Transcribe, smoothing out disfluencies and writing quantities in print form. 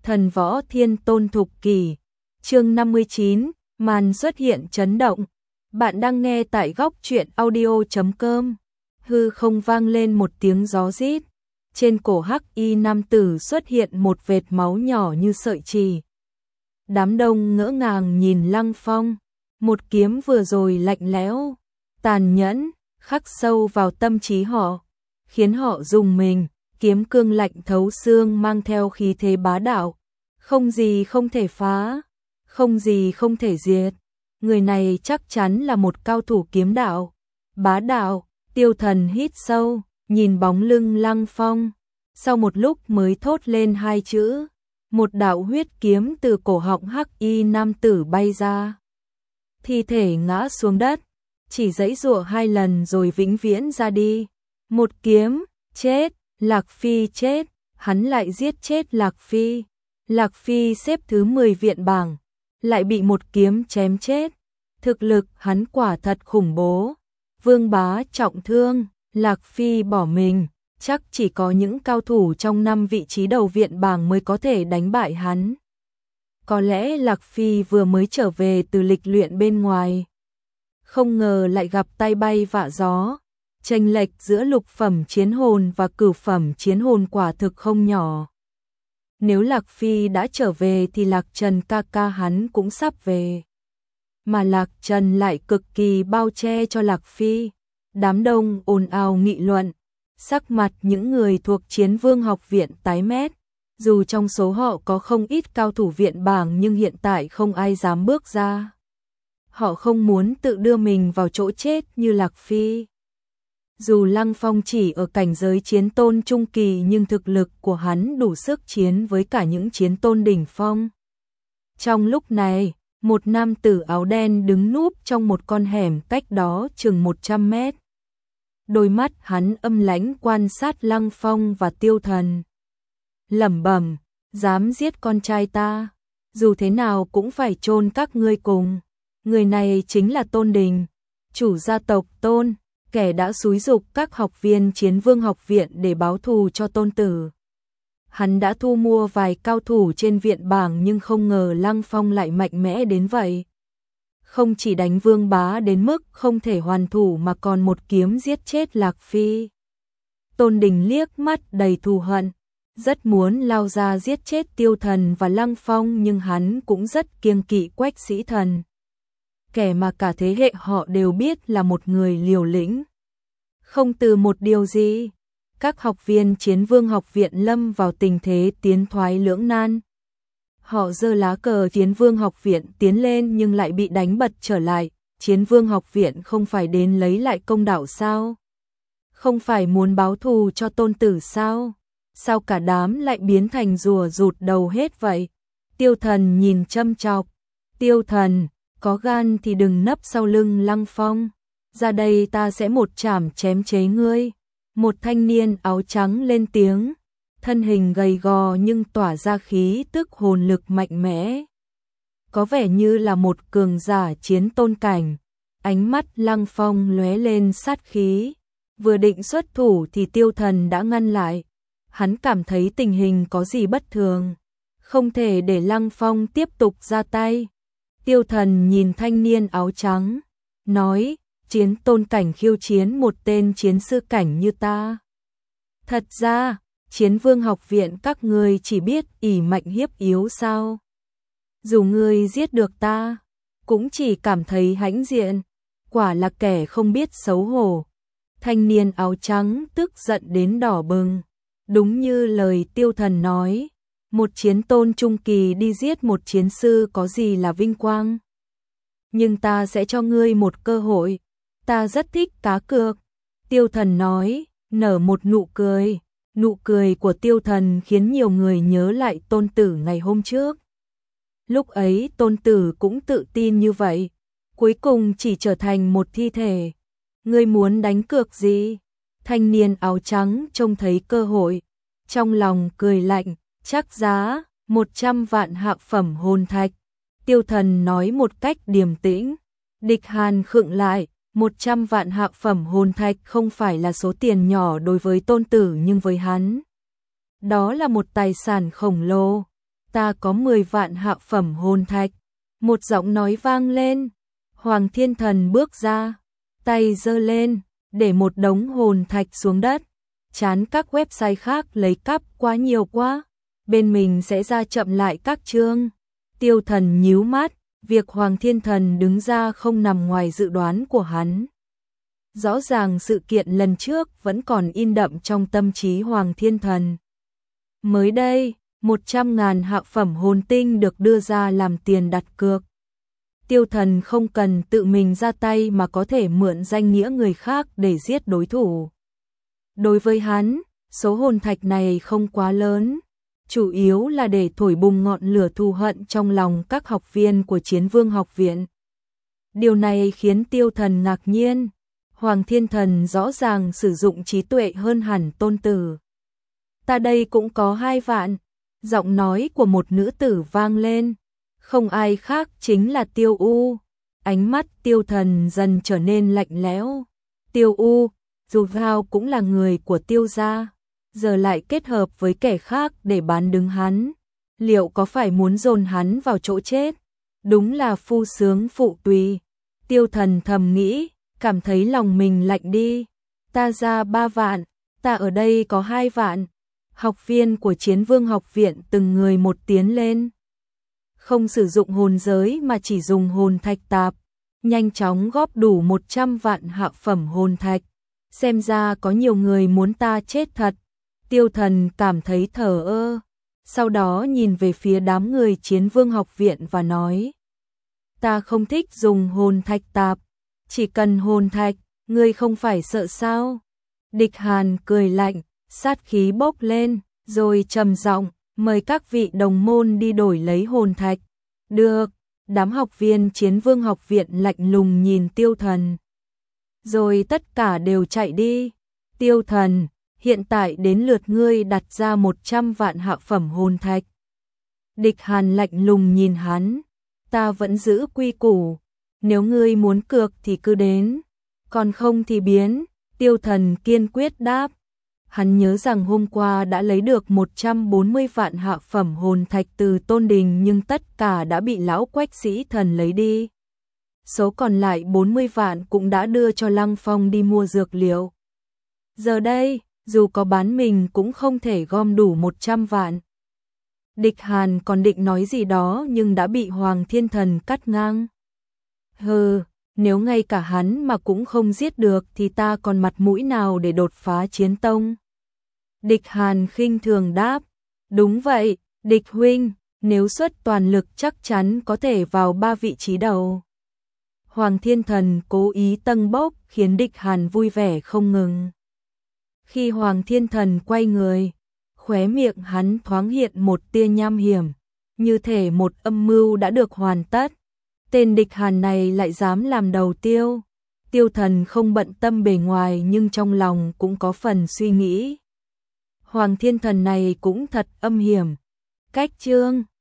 Thần võ thiên tôn thục kỷ. Chương 59, màn xuất hiện chấn động. Bạn đang nghe tại góc truyện audio.com. Hư không vang lên một tiếng gió rít. Trên cổ hắc y nam tử xuất hiện một vệt máu nhỏ như sợi chì. Đám đông ngỡ ngàng nhìn Lăng Phong. Một kiếm vừa rồi lạnh lẽo, tàn nhẫn, khắc sâu vào tâm trí họ, khiến họ rùng mình. Kiếm cương lạnh thấu xương mang theo khí thế bá đạo. Không gì không thể phá, không gì không thể diệt. Người này chắc chắn là một cao thủ kiếm đạo. Bá đạo. Tiêu Thần hít sâu, nhìn bóng lưng Lăng Phong. Sau một lúc mới thốt lên hai chữ. Một đạo huyết kiếm từ cổ họng hắc y nam tử bay ra. Thi thể ngã xuống đất, chỉ giãy giụa hai lần rồi vĩnh viễn ra đi. Một kiếm, chết. Lạc Phi chết, hắn lại giết chết Lạc Phi. Lạc Phi xếp thứ 10 viện bảng, lại bị một kiếm chém chết. Thực lực hắn quả thật khủng bố. Vương Bá trọng thương, Lạc Phi bỏ mình, chắc chỉ có những cao thủ trong 5 vị trí đầu viện bảng mới có thể đánh bại hắn. Có lẽ Lạc Phi vừa mới trở về từ lịch luyện bên ngoài, không ngờ lại gặp tai bay vạ gió. Chênh lệch giữa lục phẩm chiến hồn và cửu phẩm chiến hồn quả thực không nhỏ. Nếu Lạc Phi đã trở về thì Lạc Trần ca ca hắn cũng sắp về. Mà Lạc Trần lại cực kỳ bao che cho Lạc Phi. Đám đông ồn ào nghị luận. Sắc mặt những người thuộc Chiến Vương học viện tái mét. Dù trong số họ có không ít cao thủ viện bảng nhưng hiện tại không ai dám bước ra. Họ không muốn tự đưa mình vào chỗ chết như Lạc Phi. Dù Lăng Phong chỉ ở cảnh giới chiến tôn trung kỳ nhưng thực lực của hắn đủ sức chiến với cả những chiến tôn đỉnh phong. Trong lúc này, một nam tử áo đen đứng núp trong một con hẻm cách đó chừng 100 mét. Đôi mắt hắn âm lãnh quan sát Lăng Phong và Tiêu Thần. Lẩm bẩm, dám giết con trai ta, dù thế nào cũng phải chôn các ngươi cùng. Người này chính là Tôn Đình, chủ gia tộc Tôn. Kẻ đã xúi giục các học viên Chiến Vương học viện để báo thù cho Tôn tử. Hắn đã thu mua vài cao thủ trên viện bảng nhưng không ngờ Lăng Phong lại mạnh mẽ đến vậy. Không chỉ đánh Vương Bá đến mức không thể hoàn thủ mà còn một kiếm giết chết Lạc Phi. Tôn Đình liếc mắt đầy thù hận, rất muốn lao ra giết chết Tiêu Thần và Lăng Phong nhưng hắn cũng rất kiêng kỵ Quách Sĩ Thần. Kẻ mà cả thế hệ họ đều biết là một người liều lĩnh. Không từ một điều gì, các học viên Chiến Vương học viện lâm vào tình thế tiến thoái lưỡng nan. Họ giơ lá cờ Chiến Vương học viện tiến lên nhưng lại bị đánh bật trở lại. Chiến Vương học viện không phải đến lấy lại công đạo sao? Không phải muốn báo thù cho Tôn tử sao? Sao cả đám lại biến thành rùa rụt đầu hết vậy? Tiêu Thần nhìn châm chọc. Tiêu Thần, có gan thì đừng nấp sau lưng Lăng Phong. Ra đây ta sẽ một chảm chém chế ngươi. Một thanh niên áo trắng lên tiếng. Thân hình gầy gò nhưng tỏa ra khí tức hồn lực mạnh mẽ. Có vẻ như là một cường giả chiến tôn cảnh. Ánh mắt Lăng Phong lóe lên sát khí. Vừa định xuất thủ thì Tiêu Thần đã ngăn lại. Hắn cảm thấy tình hình có gì bất thường. Không thể để Lăng Phong tiếp tục ra tay. Tiêu Thần nhìn thanh niên áo trắng, nói, chiến tôn cảnh khiêu chiến một tên chiến sư cảnh như ta. Thật ra, Chiến Vương học viện các ngươi chỉ biết ỷ mạnh hiếp yếu sao? Dù ngươi giết được ta, cũng chỉ cảm thấy hãnh diện, quả là kẻ không biết xấu hổ. Thanh niên áo trắng tức giận đến đỏ bừng, đúng như lời Tiêu Thần nói. Một chiến tôn trung kỳ đi giết một chiến sư có gì là vinh quang. Nhưng ta sẽ cho ngươi một cơ hội. Ta rất thích cá cược. Tiêu Thần nói, nở một nụ cười. Nụ cười của Tiêu Thần khiến nhiều người nhớ lại Tôn tử ngày hôm trước. Lúc ấy Tôn tử cũng tự tin như vậy. Cuối cùng chỉ trở thành một thi thể. Ngươi muốn đánh cược gì? Thanh niên áo trắng trông thấy cơ hội. Trong lòng cười lạnh. Chắc giá 100 vạn hạ phẩm hồn thạch. Tiêu Thần nói một cách điềm tĩnh. Địch Hàn khựng lại. 100 vạn hạ phẩm hồn thạch không phải là số tiền nhỏ đối với Tôn tử nhưng với hắn. Đó là một tài sản khổng lồ. ta có 10 vạn hạ phẩm hồn thạch. Một giọng nói vang lên. Hoàng Thiên Thần bước ra, tay giơ lên, để một đống hồn thạch xuống đất. Chán các website khác lấy cắp quá nhiều quá, bên mình sẽ ra chậm lại các chương. Tiêu Thần nhíu mắt, việc Hoàng Thiên Thần đứng ra không nằm ngoài dự đoán của hắn. Rõ ràng sự kiện lần trước vẫn còn in đậm trong tâm trí Hoàng Thiên Thần. Mới đây, 100.000 hạ phẩm hồn tinh được đưa ra làm tiền đặt cược. Tiêu Thần không cần tự mình ra tay mà có thể mượn danh nghĩa người khác để giết đối thủ. Đối với hắn, số hồn thạch này không quá lớn, chủ yếu là để thổi bùng ngọn lửa thù hận trong lòng các học viên của Chiến Vương học viện. Điều này khiến Tiêu Thần ngạc nhiên. Hoàng Thiên Thần rõ ràng sử dụng trí tuệ hơn hẳn tôn tử. Ta đây cũng có 2 vạn. Giọng nói của một nữ tử vang lên. Không ai khác chính là Tiêu U. Ánh mắt Tiêu Thần dần trở nên lạnh lẽo. Tiêu U, dù sao cũng là người của Tiêu gia, giờ lại kết hợp với kẻ khác để bán đứng hắn. Liệu có phải muốn dồn hắn vào chỗ chết? Đúng là phu sướng phụ tùy. Tiêu Thần thầm nghĩ, cảm thấy lòng mình lạnh đi. Ta ra 3 vạn, ta ở đây có 2 vạn. Học viên của Chiến Vương học viện từng người một tiến lên. Không sử dụng hồn giới mà chỉ dùng hồn thạch tạp, nhanh chóng góp đủ 100 vạn hạ phẩm hồn thạch. Xem ra có nhiều người muốn ta chết thật. Tiêu Thần cảm thấy thờ ơ, sau đó nhìn về phía đám người Chiến Vương học viện và nói: ta không thích dùng hồn thạch tạp, chỉ cần hồn thạch, ngươi không phải sợ sao? Địch Hàn cười lạnh, sát khí bốc lên, rồi trầm giọng, mời các vị đồng môn đi đổi lấy hồn thạch. Được, đám học viên Chiến Vương học viện lạnh lùng nhìn Tiêu Thần. Rồi tất cả đều chạy đi. Tiêu Thần, hiện tại đến lượt ngươi đặt ra 100 vạn hạ phẩm hồn thạch. Địch Hàn lạnh lùng nhìn hắn, ta vẫn giữ quy củ, nếu ngươi muốn cược thì cứ đến, còn không thì biến. Tiêu Thần kiên quyết đáp. Hắn nhớ rằng hôm qua đã lấy được 140 vạn hạ phẩm hồn thạch từ Tôn Đình nhưng tất cả đã bị lão Quách Sĩ Thần lấy đi. Số còn lại 40 vạn cũng đã đưa cho Lăng Phong đi mua dược liệu. Giờ đây, dù có bán mình cũng không thể gom đủ 100 vạn. Địch Hàn còn định nói gì đó nhưng đã bị Hoàng Thiên Thần cắt ngang. Hừ, nếu ngay cả hắn mà cũng không giết được thì ta còn mặt mũi nào để đột phá Chiến Tông? Địch Hàn khinh thường đáp. Đúng vậy, Địch huynh, nếu xuất toàn lực chắc chắn có thể vào 3 vị trí đầu. Hoàng Thiên Thần cố ý tâng bốc khiến Địch Hàn vui vẻ không ngừng. Khi Hoàng Thiên Thần quay người, khóe miệng hắn thoáng hiện một tia nham hiểm, như thể một âm mưu đã được hoàn tất. Tên Địch Hàn này lại dám làm đầu tiêu. Tiêu Thần không bận tâm bề ngoài nhưng trong lòng cũng có phần suy nghĩ. Hoàng Thiên Thần này cũng thật âm hiểm. Cách chương